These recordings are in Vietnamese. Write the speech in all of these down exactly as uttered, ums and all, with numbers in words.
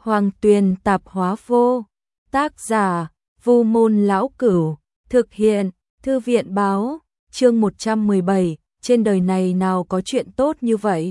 Hoàng Tuyền Tạp Hóa Vô. Tác giả: Vu Môn Lão Cửu. Thực hiện: Thư viện Báo. Chương một trăm mười bảy. Trên đời này nào có chuyện tốt như vậy.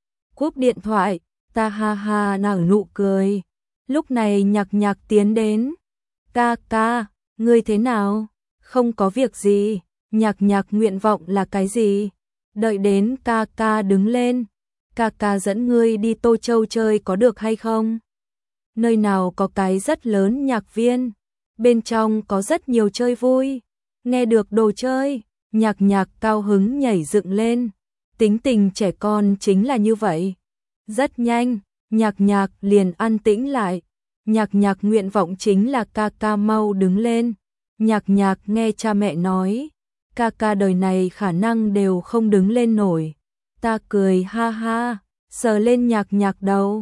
Cúp điện thoại, ta ha ha nở nụ cười. Lúc này Nhạc Nhạc tiến đến. Ca ca, ngươi thế nào? Không có việc gì. Nhạc Nhạc nguyện vọng là cái gì? Đợi đến ca ca đứng lên. Ca ca dẫn ngươi đi Tô Châu chơi có được hay không? Nơi nào có cái rất lớn nhạc viên. Bên trong có rất nhiều chơi vui. Nghe được đồ chơi, Nhạc Nhạc cao hứng nhảy dựng lên. Tính tình trẻ con chính là như vậy. Rất nhanh, Nhạc Nhạc liền an tĩnh lại. Nhạc Nhạc nguyện vọng chính là ca ca mau đứng lên. Nhạc Nhạc nghe cha mẹ nói, ca ca đời này khả năng đều không đứng lên nổi. Ta cười ha ha, sờ lên Nhạc Nhạc đầu.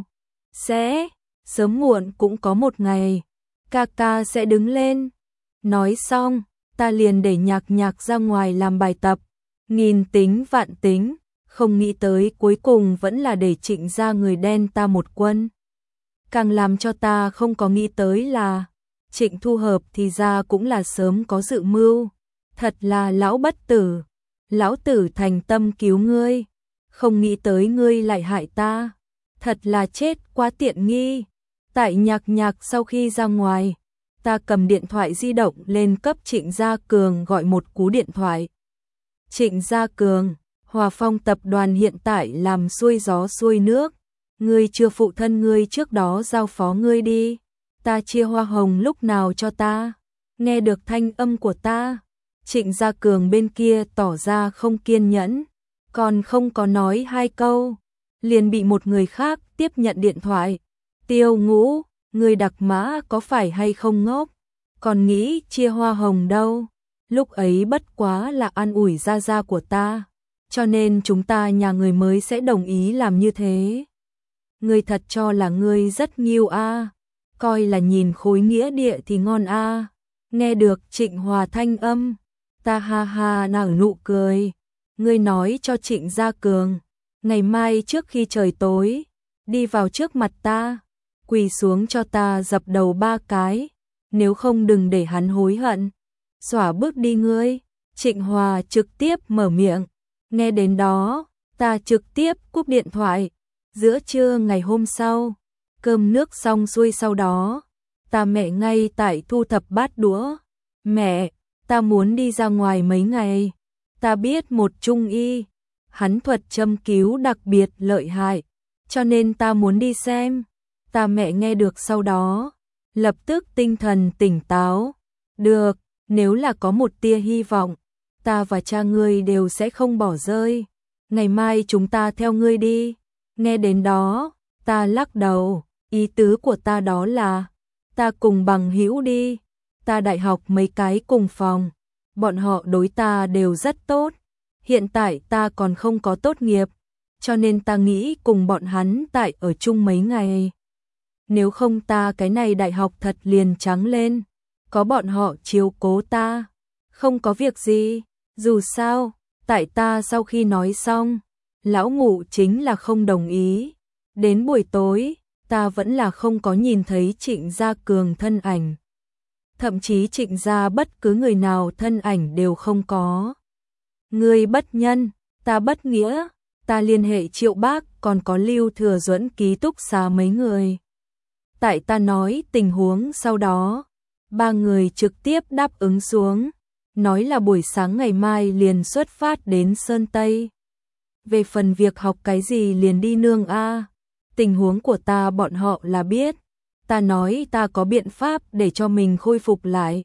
Sẽ, sớm muộn cũng có một ngày, ca ca sẽ đứng lên. Nói xong, ta liền để Nhạc Nhạc ra ngoài làm bài tập. Nghìn tính vạn tính, không nghĩ tới cuối cùng vẫn là để Trịnh ra người đen ta một quân. Càng làm cho ta không có nghĩ tới là Trịnh Thu Hợp thì ra cũng là sớm có dự mưu. Thật là lão bất tử. Lão tử thành tâm cứu ngươi. Không nghĩ tới ngươi lại hại ta. Thật là chết quá tiện nghi. Tại Nhạc Nhạc sau khi ra ngoài, ta cầm điện thoại di động lên cấp Trịnh Gia Cường gọi một cú điện thoại. Trịnh Gia Cường, Hòa Phong tập đoàn hiện tại làm xuôi gió xuôi nước. Ngươi chưa phụ thân ngươi trước đó giao phó ngươi đi. Ta chia hoa hồng lúc nào cho ta. Nghe được thanh âm của ta, Trịnh Gia Cường bên kia tỏ ra không kiên nhẫn. Còn không có nói hai câu, liền bị một người khác tiếp nhận điện thoại. Tiêu Ngũ, người đặc mã có phải hay không ngốc? Còn nghĩ chia hoa hồng đâu? Lúc ấy bất quá là an ủi gia gia của ta. Cho nên chúng ta nhà người mới sẽ đồng ý làm như thế. Ngươi thật cho là ngươi rất nghiêu a, coi là nhìn khối nghĩa địa thì ngon a. Nghe được Trịnh Hòa thanh âm, ta ha ha nở nụ cười. Ngươi nói cho Trịnh Gia Cường, ngày mai trước khi trời tối, đi vào trước mặt ta, quỳ xuống cho ta dập đầu ba cái, nếu không đừng để hắn hối hận. Xỏa bước đi ngươi. Trịnh Hòa trực tiếp mở miệng. Nghe đến đó, ta trực tiếp cúp điện thoại. Giữa trưa ngày hôm sau, cơm nước xong xuôi sau đó, ta mẹ ngay tại thu thập bát đũa. Mẹ, ta muốn đi ra ngoài mấy ngày. Ta biết một trung y, hắn thuật châm cứu đặc biệt lợi hại, cho nên ta muốn đi xem. Ta mẹ nghe được sau đó, lập tức tinh thần tỉnh táo. Được, nếu là có một tia hy vọng, ta và cha ngươi đều sẽ không bỏ rơi. Ngày mai chúng ta theo ngươi đi. Nghe đến đó, ta lắc đầu. Ý tứ của ta đó là, ta cùng bằng hữu đi. Ta đại học mấy cái cùng phòng, bọn họ đối ta đều rất tốt. Hiện tại ta còn không có tốt nghiệp, cho nên ta nghĩ cùng bọn hắn tại ở chung mấy ngày. Nếu không ta cái này đại học thật liền trắng lên. Có bọn họ chiếu cố ta, không có việc gì. Dù sao, tại ta sau khi nói xong, lão ngụ chính là không đồng ý. Đến buổi tối, ta vẫn là không có nhìn thấy Trịnh Gia Cường thân ảnh. Thậm chí Trịnh Gia bất cứ người nào thân ảnh đều không có. Ngươi bất nhân, ta bất nghĩa. Ta liên hệ Triệu Bác còn có Lưu Thừa Duẫn ký túc xá mấy người. Tại ta nói tình huống sau đó, ba người trực tiếp đáp ứng xuống. Nói là buổi sáng ngày mai liền xuất phát đến Sơn Tây. Về phần việc học cái gì liền đi nương a. Tình huống của ta bọn họ là biết. Ta nói ta có biện pháp để cho mình khôi phục lại.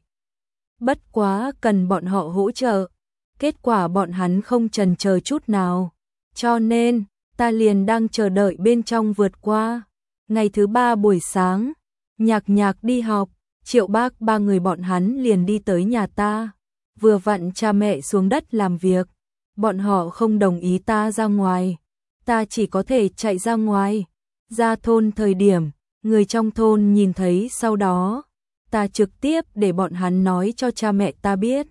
Bất quá cần bọn họ hỗ trợ. Kết quả bọn hắn không chần chờ chút nào. Cho nên, ta liền đang chờ đợi bên trong vượt qua. Ngày thứ ba buổi sáng, Nhạc Nhạc đi học, Triệu Bác ba người bọn hắn liền đi tới nhà ta. Vừa vặn cha mẹ xuống đất làm việc, bọn họ không đồng ý ta ra ngoài. Ta chỉ có thể chạy ra ngoài. Ra thôn thời điểm, người trong thôn nhìn thấy sau đó, ta trực tiếp để bọn hắn nói cho cha mẹ ta biết.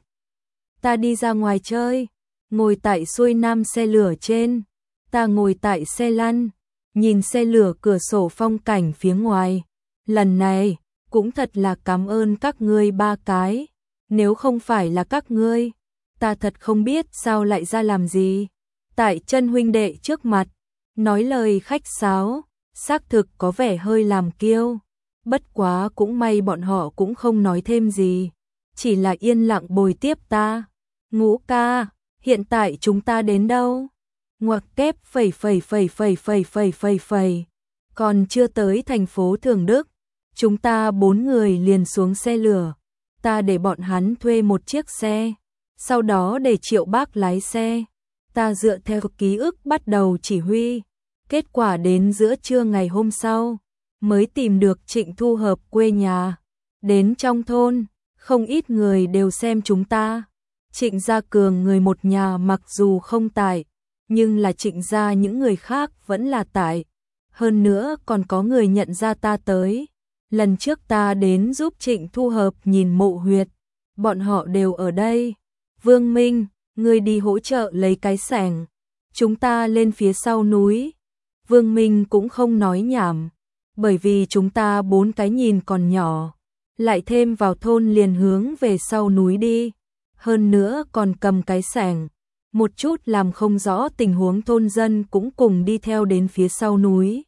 Ta đi ra ngoài chơi, ngồi tại xuôi nam xe lửa trên, ta ngồi tại xe lăn, nhìn xe lửa cửa sổ phong cảnh phía ngoài, lần này, cũng thật là cảm ơn các ngươi ba cái, nếu không phải là các ngươi, ta thật không biết sao lại ra làm gì. Tại chân huynh đệ trước mặt, nói lời khách sáo, xác thực có vẻ hơi làm kiêu, bất quá cũng may bọn họ cũng không nói thêm gì, chỉ là yên lặng bồi tiếp ta. Ngũ ca, hiện tại chúng ta đến đâu? Ngoặc kép phẩy phẩy phẩy phẩy phẩy phẩy phẩy phẩy. Còn chưa tới thành phố Thường Đức, chúng ta bốn người liền xuống xe lửa. Ta để bọn hắn thuê một chiếc xe, sau đó để Triệu Bác lái xe. Ta dựa theo ký ức bắt đầu chỉ huy. Kết quả đến giữa trưa ngày hôm sau, mới tìm được Trịnh Thu Hợp quê nhà. Đến trong thôn, không ít người đều xem chúng ta. Trịnh Gia Cường người một nhà mặc dù không tại, nhưng là Trịnh gia những người khác vẫn là tại. Hơn nữa còn có người nhận ra ta tới. Lần trước ta đến giúp Trịnh Thu Hợp nhìn mộ huyệt, bọn họ đều ở đây. Vương Minh, ngươi đi hỗ trợ lấy cái xẻng, chúng ta lên phía sau núi. Vương Minh cũng không nói nhảm, bởi vì chúng ta bốn cái nhìn còn nhỏ, lại thêm vào thôn liền hướng về sau núi đi. Hơn nữa còn cầm cái xẻng, một chút làm không rõ tình huống thôn dân cũng cùng đi theo đến phía sau núi.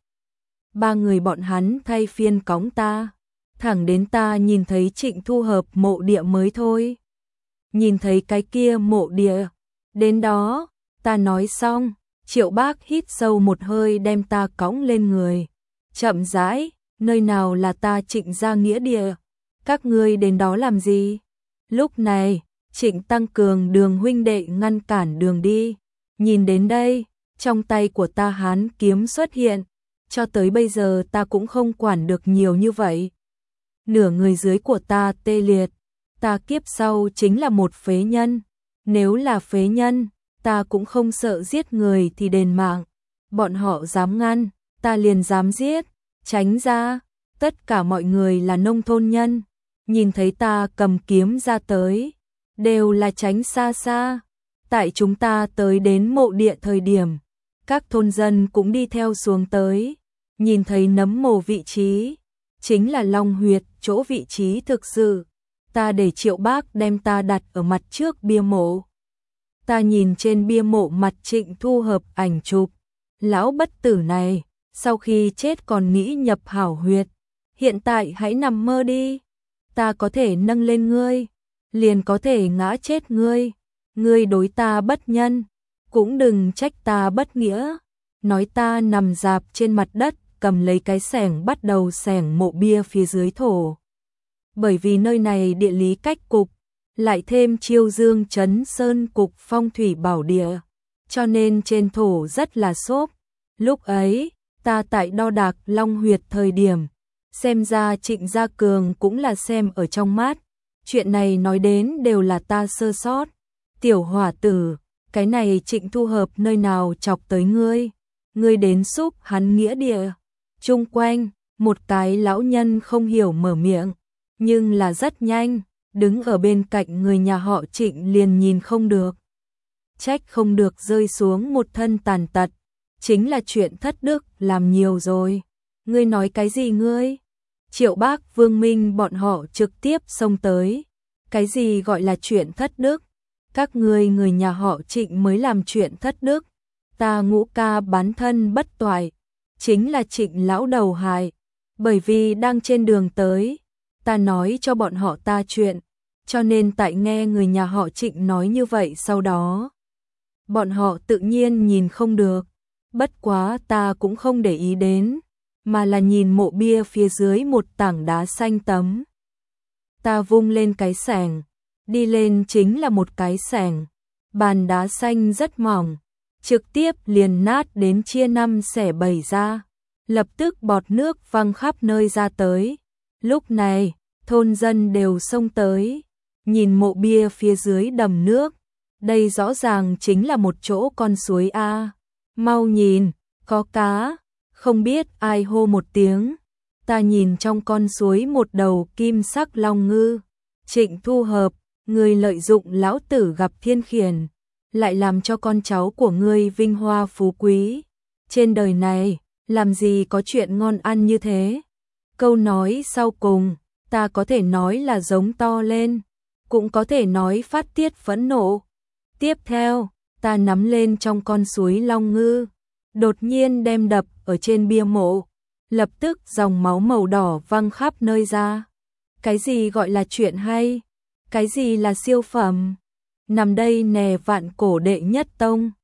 Ba người bọn hắn thay phiên cõng ta, thẳng đến ta nhìn thấy Trịnh Thu Hợp mộ địa mới thôi. Nhìn thấy cái kia mộ địa, đến đó, ta nói xong, Triệu Bác hít sâu một hơi đem ta cõng lên người. Chậm rãi, nơi nào là ta Trịnh gia nghĩa địa, các ngươi đến đó làm gì? Lúc này, Trịnh Tăng Cường Đường huynh đệ ngăn cản đường đi. Nhìn đến đây, trong tay của ta hán kiếm xuất hiện, cho tới bây giờ ta cũng không quản được nhiều như vậy. Nửa người dưới của ta tê liệt, ta kiếp sau chính là một phế nhân. Nếu là phế nhân, ta cũng không sợ giết người thì đền mạng. Bọn họ dám ngăn, ta liền dám giết. Tránh ra, tất cả mọi người là nông thôn nhân, nhìn thấy ta cầm kiếm ra tới, đều là tránh xa xa. Tại chúng ta tới đến mộ địa thời điểm, các thôn dân cũng đi theo xuống tới, nhìn thấy nấm mồ vị trí, chính là long huyệt chỗ vị trí thực sự. Ta để Triệu Bác đem ta đặt ở mặt trước bia mộ. Ta nhìn trên bia mộ mặt Trịnh Thu Hợp ảnh chụp, lão bất tử này, sau khi chết còn nghĩ nhập hảo huyệt, hiện tại hãy nằm mơ đi, ta có thể nâng lên ngươi, liền có thể ngã chết ngươi, ngươi đối ta bất nhân, cũng đừng trách ta bất nghĩa. Nói ta nằm dạp trên mặt đất, cầm lấy cái xẻng bắt đầu xẻng mộ bia phía dưới thổ. Bởi vì nơi này địa lý cách cục, lại thêm Chiêu Dương Trấn Sơn cục phong thủy bảo địa, cho nên trên thổ rất là xốp. Lúc ấy, ta tại đo đạc long huyệt thời điểm, xem ra Trịnh Gia Cường cũng là xem ở trong mắt. Chuyện này nói đến đều là ta sơ sót. Tiểu hỏa tử, cái này Trịnh Thu Hợp nơi nào chọc tới ngươi, ngươi đến giúp hắn nghĩa địa. Chung quanh, một cái lão nhân không hiểu mở miệng, nhưng là rất nhanh, đứng ở bên cạnh người nhà họ Trịnh liền nhìn không được. Trách không được rơi xuống một thân tàn tật, chính là chuyện thất đức làm nhiều rồi. Ngươi nói cái gì ngươi? Triệu Bác, Vương Minh bọn họ trực tiếp xông tới. Cái gì gọi là chuyện thất đức? Các ngươi người nhà họ Trịnh mới làm chuyện thất đức. Ta Ngũ ca bán thân bất toại, chính là Trịnh lão đầu hại. Bởi vì đang trên đường tới, ta nói cho bọn họ ta chuyện, cho nên tại nghe người nhà họ Trịnh nói như vậy sau đó, bọn họ tự nhiên nhìn không được. Bất quá ta cũng không để ý đến, mà là nhìn mộ bia phía dưới một tảng đá xanh tấm. Ta vung lên cái xẻng, đi lên chính là một cái xẻng, bàn đá xanh rất mỏng, trực tiếp liền nát đến chia năm xẻ bảy ra, lập tức bọt nước văng khắp nơi ra tới. Lúc này, thôn dân đều xông tới, nhìn mộ bia phía dưới đầm nước, đây rõ ràng chính là một chỗ con suối a. Mau nhìn, có cá, không biết ai hô một tiếng. Ta nhìn trong con suối một đầu kim sắc long ngư. Trịnh Thu Hợp, ngươi lợi dụng lão tử gặp thiên khiển, lại làm cho con cháu của ngươi vinh hoa phú quý. Trên đời này, làm gì có chuyện ngon ăn như thế? Câu nói sau cùng, ta có thể nói là giống to lên, cũng có thể nói phát tiết phẫn nộ. Tiếp theo, ta nắm lên trong con suối Long Ngư, đột nhiên đem đập ở trên bia mộ, lập tức dòng máu màu đỏ văng khắp nơi ra. Cái gì gọi là chuyện hay? Cái gì là siêu phẩm? Nằm đây nè vạn cổ đệ nhất tông.